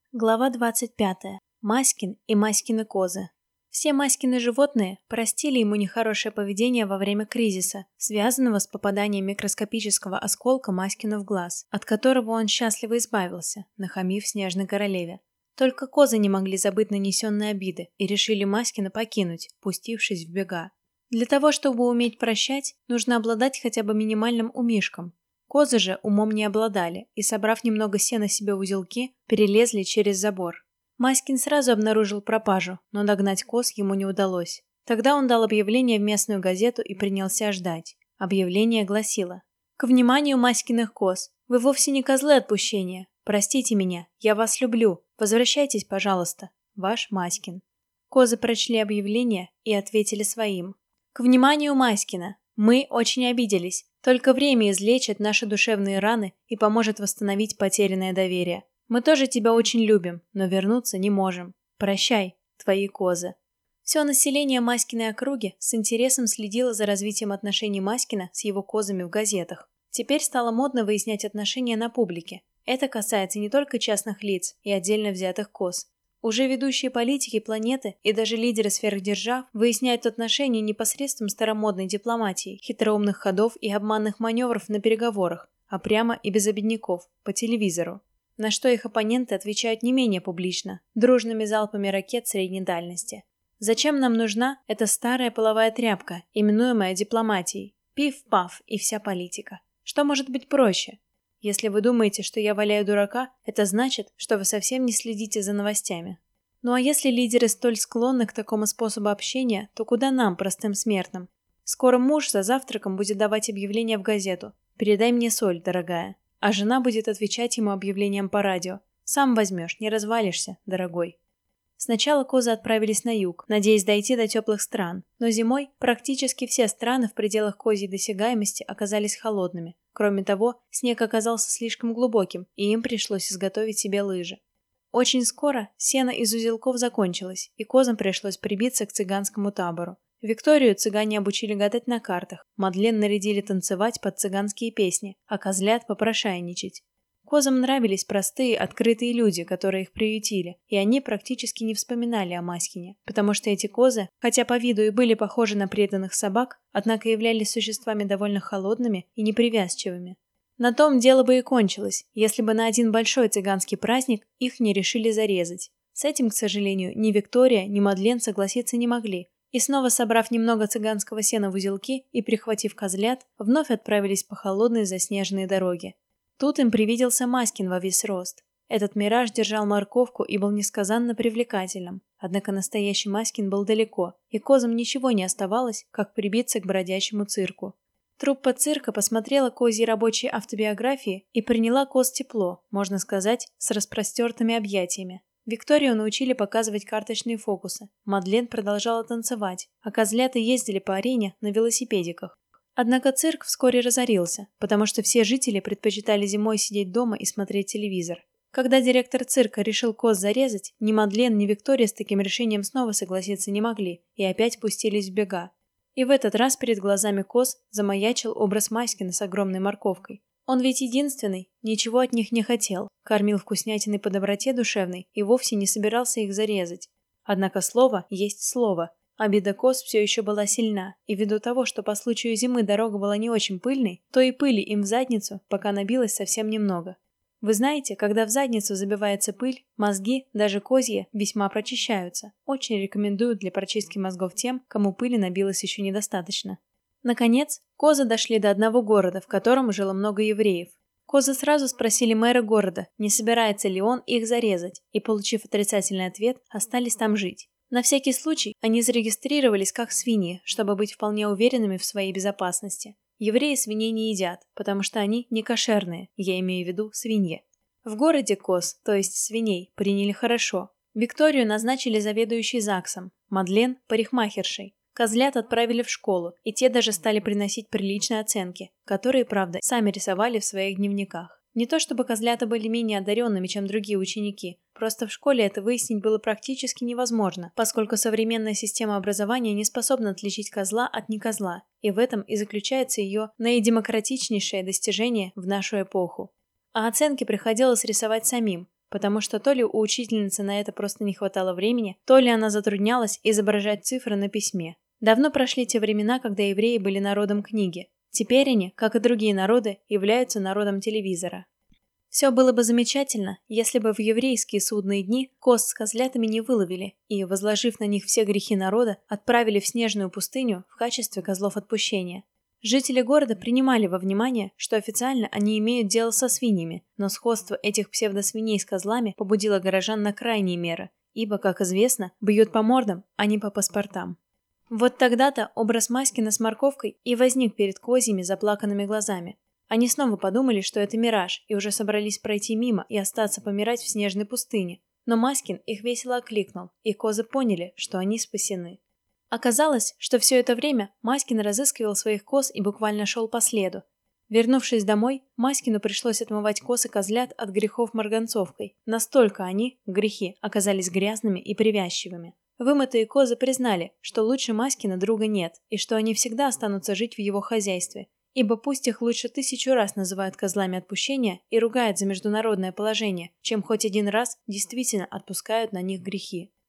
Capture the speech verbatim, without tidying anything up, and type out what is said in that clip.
Глава двадцать пятая. Маськин и Маськины козы. Все Маськины животные простили ему нехорошее поведение во время кризиса, связанного с попаданием микроскопического осколка Маськину в глаз, от которого он счастливо избавился, нахамив Снежной Королеве. Только козы не могли забыть нанесенные обиды и решили Маськина покинуть, пустившись в бега. Для того, чтобы уметь прощать, нужно обладать хотя бы минимальным умишком. Козы же умом не обладали и, собрав немного сена себе в узелки, перелезли через забор. Маськин сразу обнаружил пропажу, но догнать коз ему не удалось. Тогда он дал объявление в местную газету и принялся ждать. Объявление гласило: «К вниманию Маськиных коз! Вы вовсе не козлы отпущения. Простите меня, я вас люблю. Возвращайтесь, пожалуйста. Ваш Маськин». Козы прочли объявление и ответили своим: «К вниманию Маськина! Мы очень обиделись. Только время излечит наши душевные раны и поможет восстановить потерянное доверие. Мы тоже тебя очень любим, но вернуться не можем. Прощай, твои козы». Все население Маськиной округи с интересом следило за развитием отношений Маськина с его козами в газетах. Теперь стало модно выяснять отношения на публике. Это касается не только частных лиц и отдельно взятых коз. Уже ведущие политики планеты и даже лидеры сверхдержав выясняют отношения не посредством старомодной дипломатии, хитроумных ходов и обманных маневров на переговорах, а прямо и без обиняков, по телевизору. На что их оппоненты отвечают не менее публично, дружными залпами ракет средней дальности. Зачем нам нужна эта старая половая тряпка, именуемая дипломатией? Пиф-паф и вся политика. Что может быть проще? Если вы думаете, что я валяю дурака, это значит, что вы совсем не следите за новостями. Ну а если лидеры столь склонны к такому способу общения, то куда нам, простым смертным? Скоро муж за завтраком будет давать объявление в газету: «Передай мне соль, дорогая». А жена будет отвечать ему объявлением по радио: «Сам возьмешь, не развалишься, дорогой». Сначала козы отправились на юг, надеясь дойти до теплых стран, но зимой практически все страны в пределах козьей досягаемости оказались холодными. Кроме того, снег оказался слишком глубоким, и им пришлось изготовить себе лыжи. Очень скоро сено из узелков закончилось, и козам пришлось прибиться к цыганскому табору. Викторию цыгане обучили гадать на картах, Мадлен нарядили танцевать под цыганские песни, а козлят попрошайничать. Козам нравились простые, открытые люди, которые их приютили, и они практически не вспоминали о Маськине, потому что эти козы, хотя по виду и были похожи на преданных собак, однако являлись существами довольно холодными и непривязчивыми. На том дело бы и кончилось, если бы на один большой цыганский праздник их не решили зарезать. С этим, к сожалению, ни Виктория, ни Мадлен согласиться не могли, и снова собрав немного цыганского сена в узелки и прихватив козлят, вновь отправились по холодной заснеженной дороге. Тут им привиделся Маськин во весь рост. Этот мираж держал морковку и был несказанно привлекательным. Однако настоящий Маськин был далеко, и козам ничего не оставалось, как прибиться к бродячему цирку. Труппа цирка посмотрела козьи рабочие автобиографии и приняла коз тепло, можно сказать, с распростертыми объятиями. Викторию научили показывать карточные фокусы, Мадлен продолжала танцевать, а козлята ездили по арене на велосипедиках. Однако цирк вскоре разорился, потому что все жители предпочитали зимой сидеть дома и смотреть телевизор. Когда директор цирка решил коз зарезать, ни Мадлен, ни Виктория с таким решением снова согласиться не могли и опять пустились в бега. И в этот раз перед глазами коз замаячил образ Маськина с огромной морковкой. Он ведь единственный, ничего от них не хотел, кормил вкуснятиной по доброте душевной и вовсе не собирался их зарезать. Однако слово есть слово. Обида коз все еще была сильна, и ввиду того, что по случаю зимы дорога была не очень пыльной, то и пыли им в задницу пока набилось совсем немного. Вы знаете, когда в задницу забивается пыль, мозги, даже козьи, весьма прочищаются. Очень рекомендую для прочистки мозгов тем, кому пыли набилось еще недостаточно. Наконец, козы дошли до одного города, в котором жило много евреев. Козы сразу спросили мэра города, не собирается ли он их зарезать, и, получив отрицательный ответ, остались там жить. На всякий случай они зарегистрировались как свиньи, чтобы быть вполне уверенными в своей безопасности. Евреи свиней не едят, потому что они не кошерные, я имею в виду свиньи. В городе коз, то есть свиней, приняли хорошо. Викторию назначили заведующей ЗАГСом, Мадлен – парикмахершей. Козлят отправили в школу, и те даже стали приносить приличные оценки, которые, правда, сами рисовали в своих дневниках. Не то чтобы козлята были менее одаренными, чем другие ученики, просто в школе это выяснить было практически невозможно, поскольку современная система образования не способна отличить козла от некозла, и в этом и заключается ее наидемократичнейшее достижение в нашу эпоху. А оценки приходилось рисовать самим, потому что то ли у учительницы на это просто не хватало времени, то ли она затруднялась изображать цифры на письме. Давно прошли те времена, когда евреи были народом книги. Теперь они, как и другие народы, являются народом телевизора. Все было бы замечательно, если бы в еврейские судные дни коз с козлятами не выловили и, возложив на них все грехи народа, отправили в снежную пустыню в качестве козлов отпущения. Жители города принимали во внимание, что официально они имеют дело со свиньями, но сходство этих псевдосвиней с козлами побудило горожан на крайние меры, ибо, как известно, бьют по мордам, а не по паспортам. Вот тогда-то образ Маськина с морковкой и возник перед козьими заплаканными глазами. Они снова подумали, что это мираж, и уже собрались пройти мимо и остаться помирать в снежной пустыне. Но Маськин их весело окликнул, и козы поняли, что они спасены. Оказалось, что все это время Маськин разыскивал своих коз и буквально шел по следу. Вернувшись домой, Маськину пришлось отмывать коз и козлят от грехов марганцовкой. Настолько они, грехи, оказались грязными и привязчивыми. Вымытые козы признали, что лучше Маськина друга нет, и что они всегда останутся жить в его хозяйстве. Ибо пусть их лучше тысячу раз называют козлами отпущения и ругают за международное положение, чем хоть один раз действительно отпускают на них грехи.